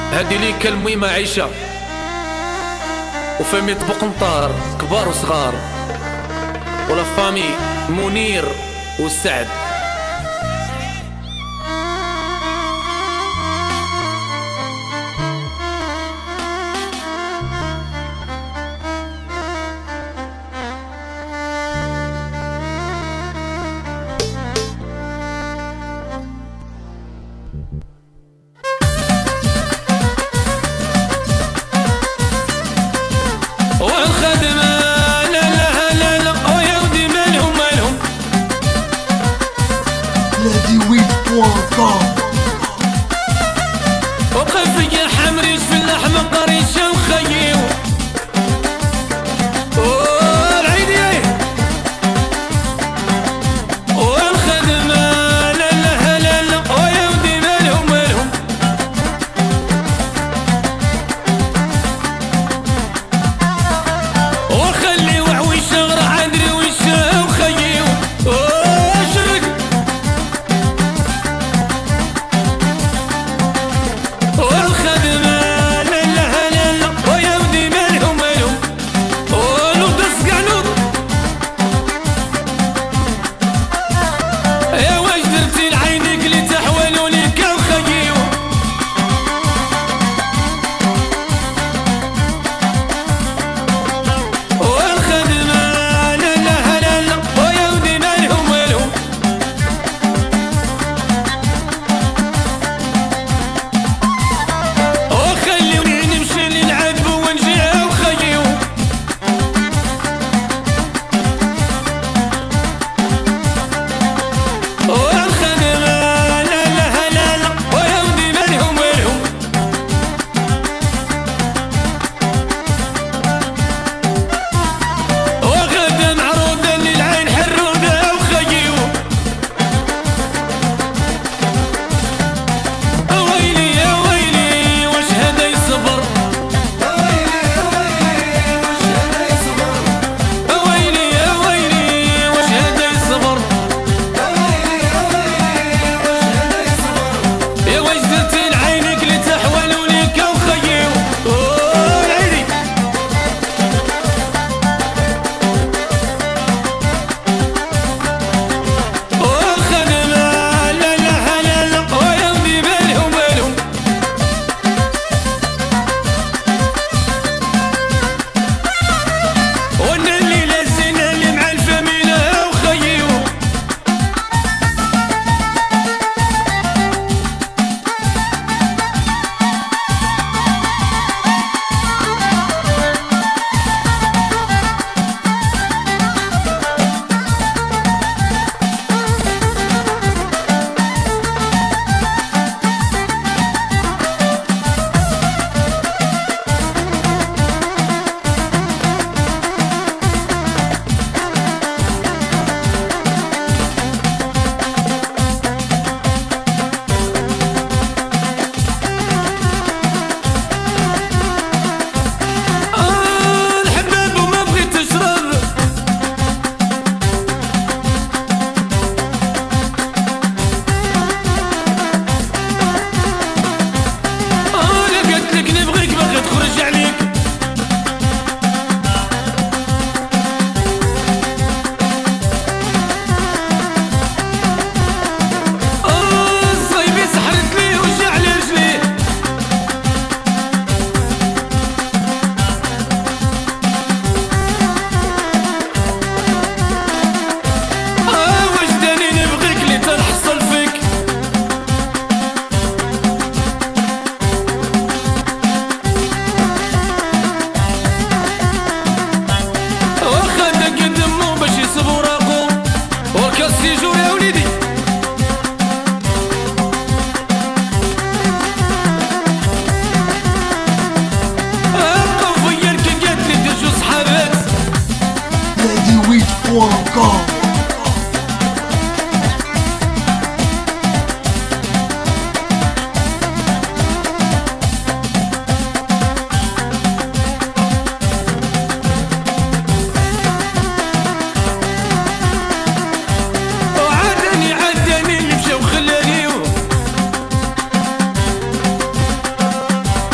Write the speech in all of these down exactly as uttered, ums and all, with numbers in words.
هادي ليك الميمة عيشة وفامي طبق مطار كبار وصغار ولا فامي منير وسعد. والخدمة لا لا لا لا ويا ودي مالهم مالهم نادي ويب بوان كوم. وقف يا حمريش في اللحم قريشة وخيو والعيدي. والخدمة لا لا لا لا ويا ودي مالهم مالهم وخلي وحويشة غرا عدري ويشة وخيو وشرق. والخدمة لا لا لا لا ويا ودي مالهم مالهم ونوض السقعنوط. يا واش درتي لعينيك اللي تحولوا ليك وخيو. والخدمة لا لا لا لا ويا ودي مالهم مالهم وخلوني نمشي للعذب ونجي وخيو. والخدمة لا لا لا لا ويا ودي مالهم مالهم وغدا معروضة للعين حرودة وخيو. ويلي يا ويلي واش هذا يصبر. ويلي يا ويلي واش هذا يصبر. يا واش درتي لعينيك اللي تحولوا ليك وخيو. والعيدي والخدمة لا لا لا لا ويا ودي مالهم مالهم وانا الليلة الزينة اللي مع الفاميلة وخيو. آه الحباب وما بغيت تشرب. آه لا قلت لك نبغيك باغي تخرج عليك. آه الصيبي سحرت ليه وجع لي رجليه. آه وجداني نبغيك اللي تنحصل فيك. واخا دق دمو باش يصبو راقو وكاس يجور يا وليدي. وقف ويا الكيكات اللي دير جوج صحابات. نادي ويب بوان كوم. وعادني عادني اللي مشى وخلاني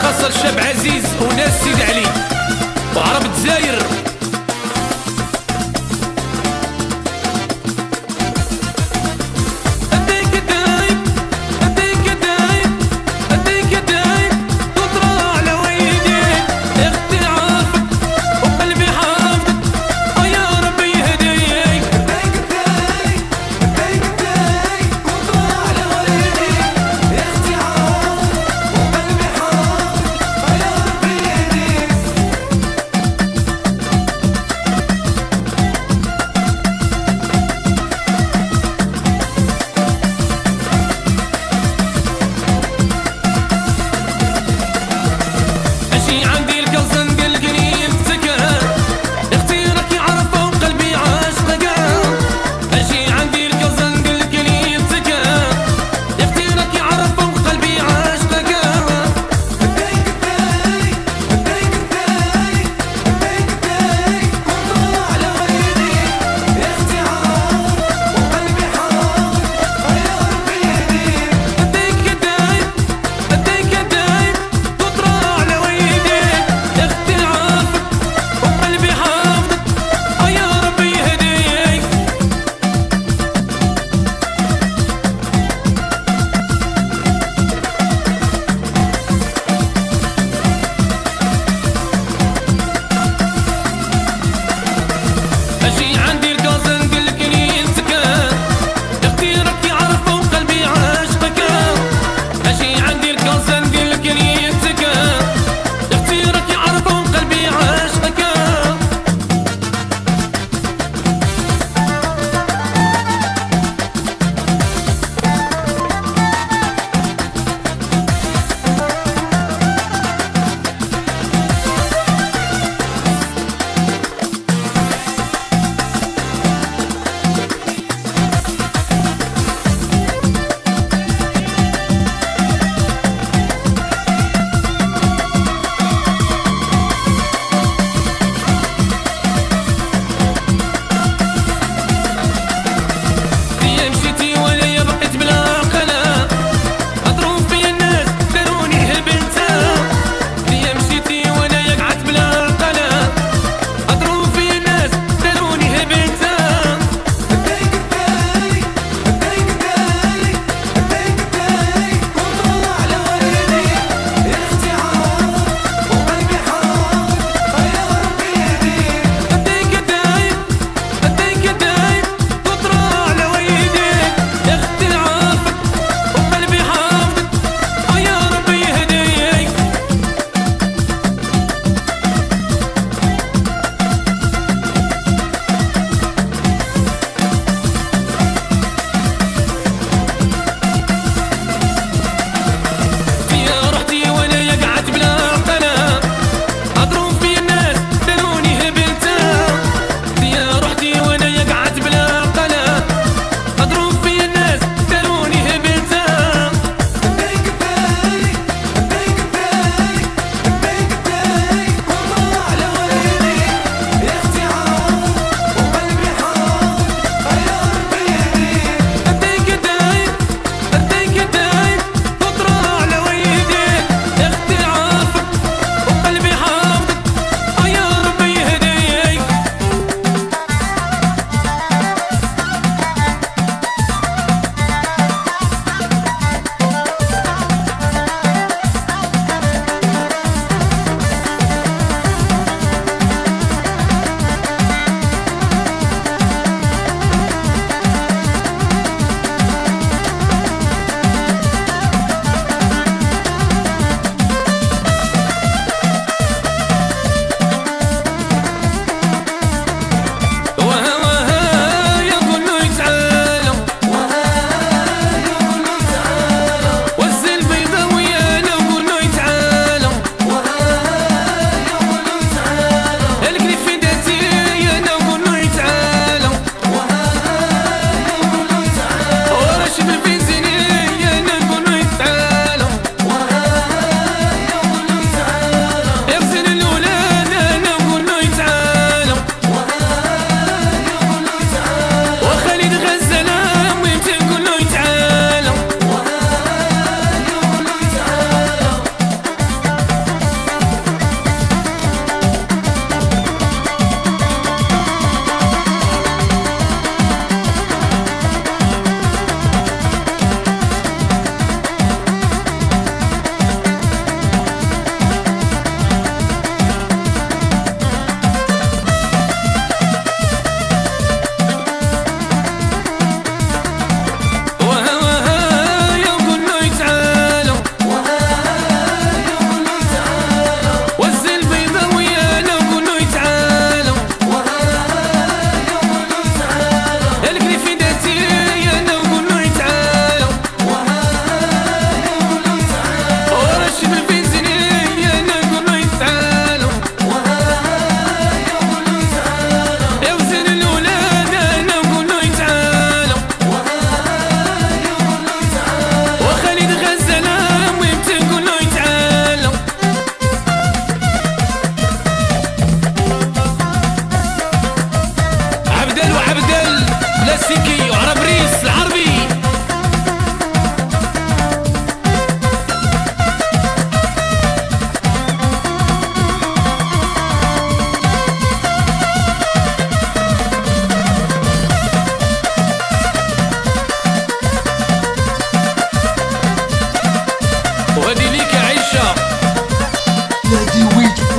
خاصة الشاب عزيز وناس سيد علي وعرب الجزائر.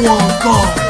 point com.